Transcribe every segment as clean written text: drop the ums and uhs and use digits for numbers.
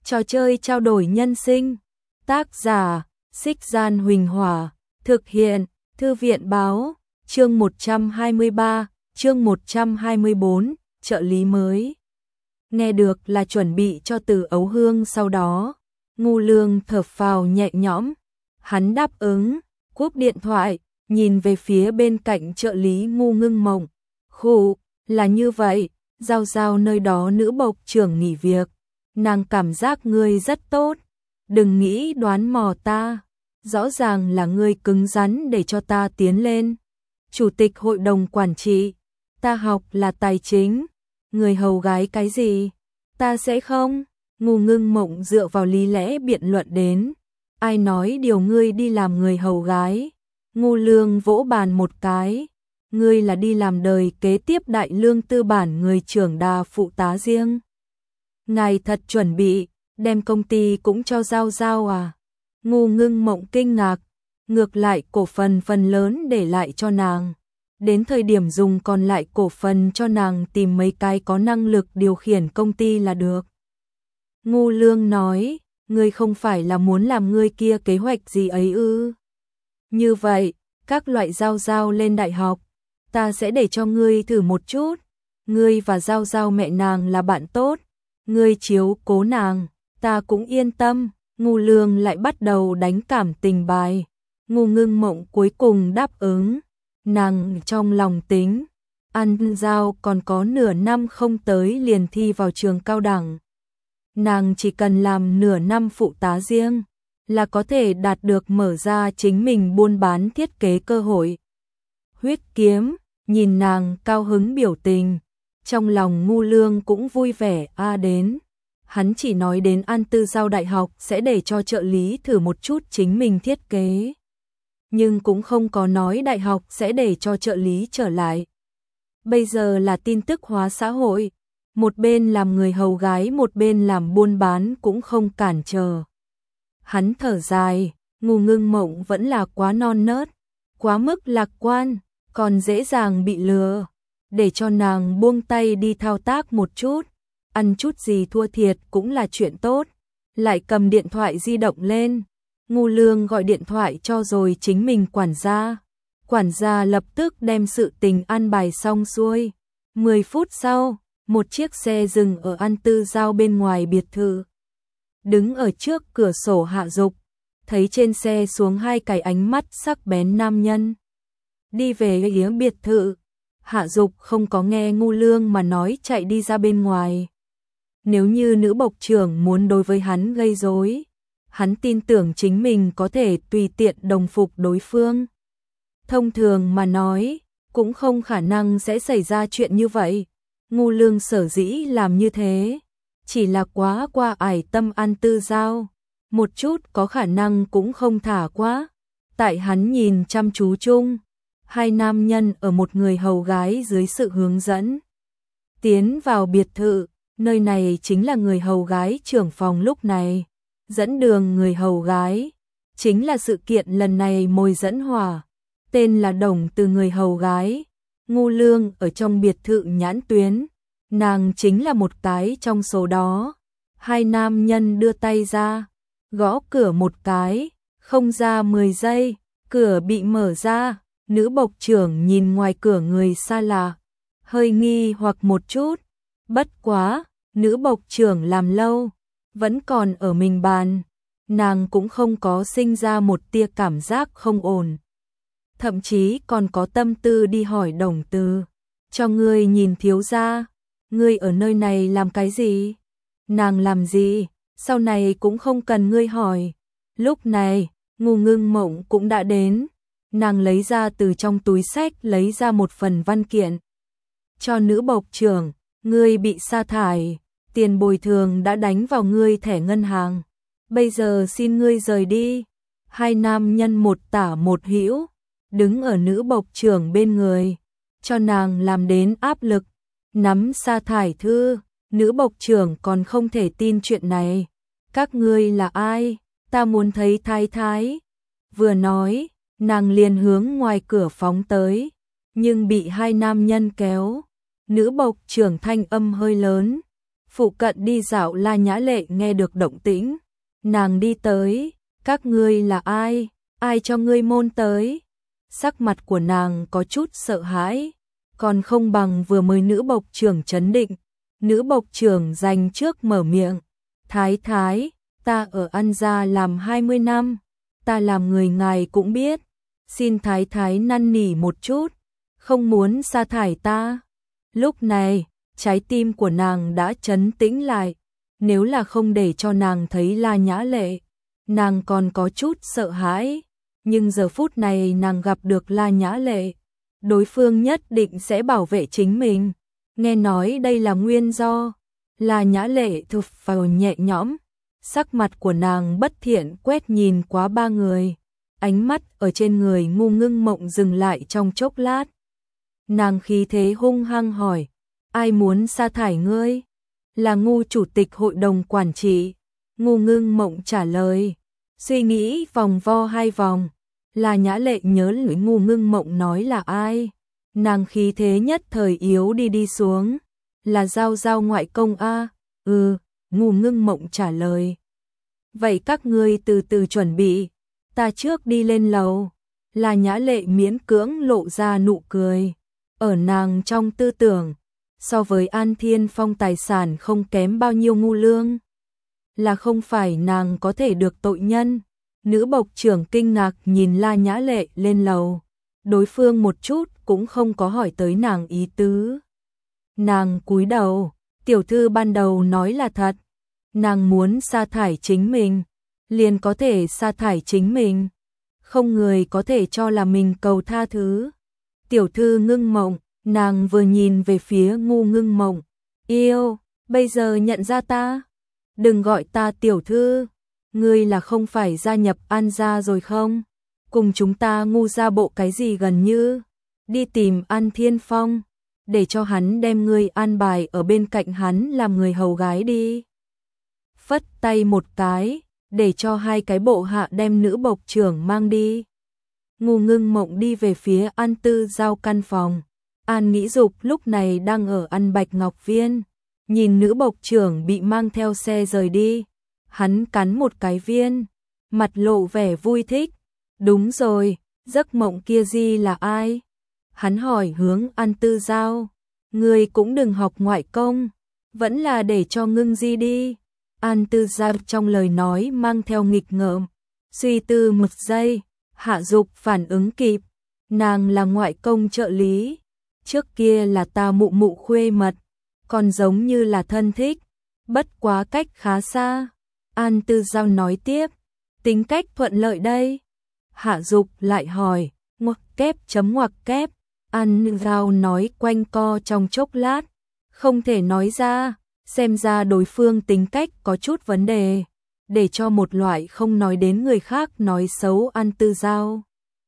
Trò chơi trao đổi nhân sinh. Tác giả: Xích Gian Huỳnh Hỏa. Thực hiện: Thư viện báo. Chương 123, chương 124, trợ lý mới. Nghe được là chuẩn bị cho Từ Ấu Hương, sau đó Ngô Lương thở phào nhẹ nhõm. Hắn đáp ứng, cúp điện thoại, nhìn về phía bên cạnh trợ lý Ngô Ngưng Mộng. Khụ, là như vậy, Giao Giao nơi đó nữ bộc trưởng nghỉ việc. Nàng cảm giác ngươi rất tốt. Đừng nghĩ đoán mò ta. Rõ ràng là ngươi cứng rắn để cho ta tiến lên. Chủ tịch hội đồng quản trị. Ta học là tài chính. Người hầu gái cái gì? Ta sẽ không. Ngô Ngưng Mộng dựa vào lý lẽ biện luận đến. Ai nói điều ngươi đi làm người hầu gái? Ngô Lương vỗ bàn một cái. Ngươi là đi làm đời kế tiếp đại lương tư bản người trưởng đà phụ tá riêng. Ngài thật chuẩn bị, đem công ty cũng cho Giao Giao à? Ngô Ngưng Mộng kinh ngạc, ngược lại cổ phần phần lớn để lại cho nàng. Đến thời điểm dùng còn lại cổ phần cho nàng tìm mấy cái có năng lực điều khiển công ty là được. Ngô Lương nói, ngươi không phải là muốn làm ngươi kia kế hoạch gì ấy ư? Như vậy, các loại Giao Giao lên đại học, ta sẽ để cho ngươi thử một chút. Ngươi và Giao Giao mẹ nàng là bạn tốt, ngươi chiếu cố nàng, ta cũng yên tâm. Ngô Lương lại bắt đầu đánh cảm tình bài. Ngô Ngưng Mộng cuối cùng đáp ứng. Nàng trong lòng tính, An Giao còn có nửa năm không tới liền thi vào trường cao đẳng. Nàng chỉ cần làm nửa năm phụ tá riêng là có thể đạt được mở ra chính mình buôn bán thiết kế cơ hội. Huyết kiếm, nhìn nàng cao hứng biểu tình, trong lòng Ngô Lương cũng vui vẻ đến. Hắn chỉ nói đến An Tư Giao đại học sẽ để cho trợ lý thử một chút chính mình thiết kế. Nhưng cũng không có nói đại học sẽ để cho trợ lý trở lại. Bây giờ là tin tức hóa xã hội, một bên làm người hầu gái một bên làm buôn bán cũng không cản trở. Hắn thở dài, Ngô Ngưng Mộng vẫn là quá non nớt, quá mức lạc quan, còn dễ dàng bị lừa. Để cho nàng buông tay đi thao tác một chút, ăn chút gì thua thiệt cũng là chuyện tốt. Lại cầm điện thoại di động lên. Ngô Lương gọi điện thoại cho rồi chính mình quản gia. Quản gia lập tức đem sự tình an bài xong xuôi. 10 phút sau, một chiếc xe dừng ở An Tư Giao bên ngoài biệt thự. Đứng ở trước cửa sổ Hạ Dục, thấy trên xe xuống hai cái ánh mắt sắc bén nam nhân. Đi về phía biệt thự, Hạ Dục không có nghe Ngô Lương mà nói chạy đi ra bên ngoài. Nếu như nữ bộc trưởng muốn đối với hắn gây rối, hắn tin tưởng chính mình có thể tùy tiện đồng phục đối phương. Thông thường mà nói, cũng không khả năng sẽ xảy ra chuyện như vậy. Ngô Lương sở dĩ làm như thế, chỉ là quá qua ải tâm An Tư Giao. Một chút có khả năng cũng không thả quá. Tại hắn nhìn chăm chú chung, hai nam nhân ở một người hầu gái dưới sự hướng dẫn tiến vào biệt thự. Nơi này chính là người hầu gái trưởng phòng lúc này. Dẫn đường người hầu gái chính là sự kiện lần này mồi dẫn hỏa. Tên là Đồng Từ người hầu gái. Ngô Lương ở trong biệt thự nhãn tuyến, nàng chính là một cái trong số đó. Hai nam nhân đưa tay ra, gõ cửa một cái, không ra 10 giây, cửa bị mở ra. Nữ bộc trưởng nhìn ngoài cửa người xa lạ, hơi nghi hoặc một chút. Bất quá, nữ bộc trưởng làm lâu, vẫn còn ở mình bàn. Nàng cũng không có sinh ra một tia cảm giác không ổn. Thậm chí còn có tâm tư đi hỏi Đồng Từ. Cho ngươi nhìn thiếu gia, ngươi ở nơi này làm cái gì? Nàng làm gì? Sau này cũng không cần ngươi hỏi. Lúc này, Ngô Ngưng Mộng cũng đã đến. Nàng lấy ra từ trong túi xách lấy ra một phần văn kiện. Cho nữ bộc trưởng, ngươi bị sa thải, tiền bồi thường đã đánh vào ngươi thẻ ngân hàng. Bây giờ xin ngươi rời đi. Hai nam nhân một tả một hữu, đứng ở nữ bộc trưởng bên người, cho nàng làm đến áp lực. Nắm sa thải thư, nữ bộc trưởng còn không thể tin chuyện này. Các ngươi là ai? Ta muốn thấy thái thái. Vừa nói, nàng liền hướng ngoài cửa phóng tới, nhưng bị hai nam nhân kéo. Nữ bộc trưởng thanh âm hơi lớn. Phụ cận đi dạo La Nhã Lệ nghe được động tĩnh, nàng đi tới, các ngươi là ai, ai cho ngươi môn tới? Sắc mặt của nàng có chút sợ hãi, còn không bằng vừa mới nữ bộc trưởng trấn định. Nữ bộc trưởng dành trước mở miệng, thái thái, ta ở An gia làm 20 năm, ta làm người ngài cũng biết, xin thái thái năn nỉ một chút, không muốn sa thải ta. Lúc này, trái tim của nàng đã trấn tĩnh lại, nếu là không để cho nàng thấy La Nhã Lệ, nàng còn có chút sợ hãi, nhưng giờ phút này nàng gặp được La Nhã Lệ, đối phương nhất định sẽ bảo vệ chính mình. Nghe nói đây là nguyên do, La Nhã Lệ thụp vào nhẹ nhõm, sắc mặt của nàng bất thiện quét nhìn qua ba người, ánh mắt ở trên người Ngu Ngưng Mộng dừng lại trong chốc lát. Nàng khí thế hung hăng hỏi, ai muốn sa thải ngươi? Là Ngu chủ tịch hội đồng quản trị. Ngu Ngưng Mộng trả lời, suy nghĩ vòng vo hai vòng, La Nhã Lệ nhớ lại Ngu Ngưng Mộng nói là ai. Nàng khí thế nhất thời yếu đi xuống, là Giao Giao ngoại công a. Ngu Ngưng Mộng trả lời. Vậy các ngươi từ từ chuẩn bị, ta trước đi lên lầu. La Nhã Lệ miễn cưỡng lộ ra nụ cười. Ở nàng trong tư tưởng, so với An Thiên Phong tài sản không kém bao nhiêu Ngu Lương, là không phải nàng có thể được tội nhân. Nữ bộc trưởng kinh ngạc nhìn La Nhã Lệ lên lầu, đối phương một chút cũng không có hỏi tới nàng ý tứ. Nàng cúi đầu, tiểu thư ban đầu nói là thật, nàng muốn sa thải chính mình, liền có thể sa thải chính mình, không người có thể cho là mình cầu tha thứ. Tiểu thư Ngưng Mộng, nàng vừa nhìn về phía Ngu Ngưng Mộng, yêu, bây giờ nhận ra ta, đừng gọi ta tiểu thư, ngươi là không phải gia nhập An gia rồi không? Cùng chúng ta Ngu gia bộ cái gì gần như, đi tìm An Thiên Phong, để cho hắn đem ngươi an bài ở bên cạnh hắn làm người hầu gái đi. Phất tay một cái, để cho hai cái bộ hạ đem nữ bộc trưởng mang đi. Ngu Ngưng Mộng đi về phía An Tư Giao căn phòng. An Nghĩ Dục lúc này đang ở ăn Bạch Ngọc Viên, nhìn nữ bộc trưởng bị mang theo xe rời đi, hắn cắn một cái viên, mặt lộ vẻ vui thích. Đúng rồi, giấc mộng kia gì là ai? Hắn hỏi hướng An Tư Giao, người cũng đừng học ngoại công, vẫn là để cho Ngưng Di đi. An Tư Giao trong lời nói mang theo nghịch ngợm, suy tư một giây, Hạ Dục phản ứng kịp, nàng là ngoại công trợ lý, trước kia là ta mụ mụ khuê mật, còn giống như là thân thích, bất quá cách khá xa. An Tư Giao nói tiếp, tính cách thuận lợi đây. Hạ Dục lại hỏi, ngoặc kép chấm ngoặc kép. An Tư Giao nói quanh co trong chốc lát, không thể nói ra, xem ra đối phương tính cách có chút vấn đề, để cho một loại không nói đến người khác nói xấu An Tư Giao.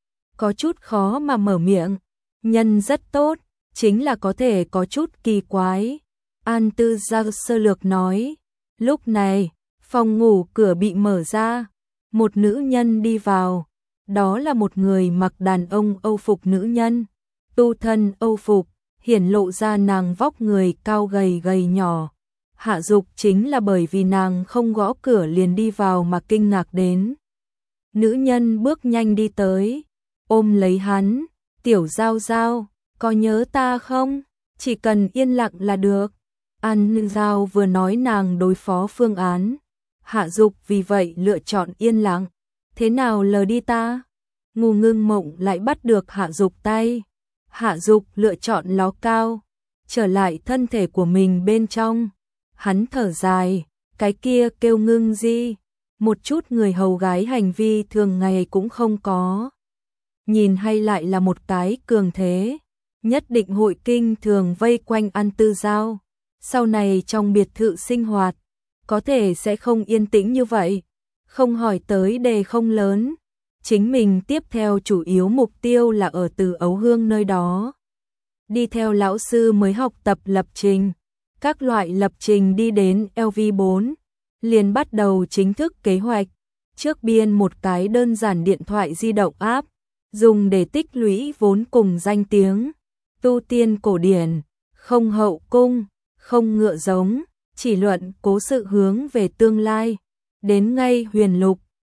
Có chút khó mà mở miệng, nhân rất tốt, chính là có thể có chút kỳ quái. An Tư Giao sơ lược nói, lúc này, phòng ngủ cửa bị mở ra, một nữ nhân đi vào, đó là một người mặc đàn ông Âu phục nữ nhân, tu thân Âu phục, hiển lộ ra nàng vóc người cao gầy gầy nhỏ. Hạ Dục chính là bởi vì nàng không gõ cửa liền đi vào mà kinh ngạc đến. Nữ nhân bước nhanh đi tới, ôm lấy hắn, tiểu Giao Giao, có nhớ ta không? Chỉ cần yên lặng là được. An Giao vừa nói nàng đối phó phương án, Hạ Dục vì vậy lựa chọn yên lặng. Thế nào lờ đi ta? Ngu Ngưng Mộng lại bắt được Hạ Dục tay. Hạ Dục lựa chọn ló cao, trở lại thân thể của mình bên trong. Hắn thở dài, cái kia kêu Ngưng Di, một chút người hầu gái hành vi thường ngày cũng không có. Nhìn hay lại là một cái cường thế, nhất định hội kinh thường vây quanh An Tư Giao. Sau này trong biệt thự sinh hoạt, có thể sẽ không yên tĩnh như vậy, không hỏi tới đề không lớn. Chính mình tiếp theo chủ yếu mục tiêu là ở Từ Ấu Hương nơi đó. Đi theo lão sư mới học tập lập trình, các loại lập trình đi đến LV4, liền bắt đầu chính thức kế hoạch. Trước biên một cái đơn giản điện thoại di động app, dùng để tích lũy vốn cùng danh tiếng, tu tiên cổ điển, không hậu cung, không ngựa giống, chỉ luận cố sự hướng về tương lai. Đến ngay huyền lục,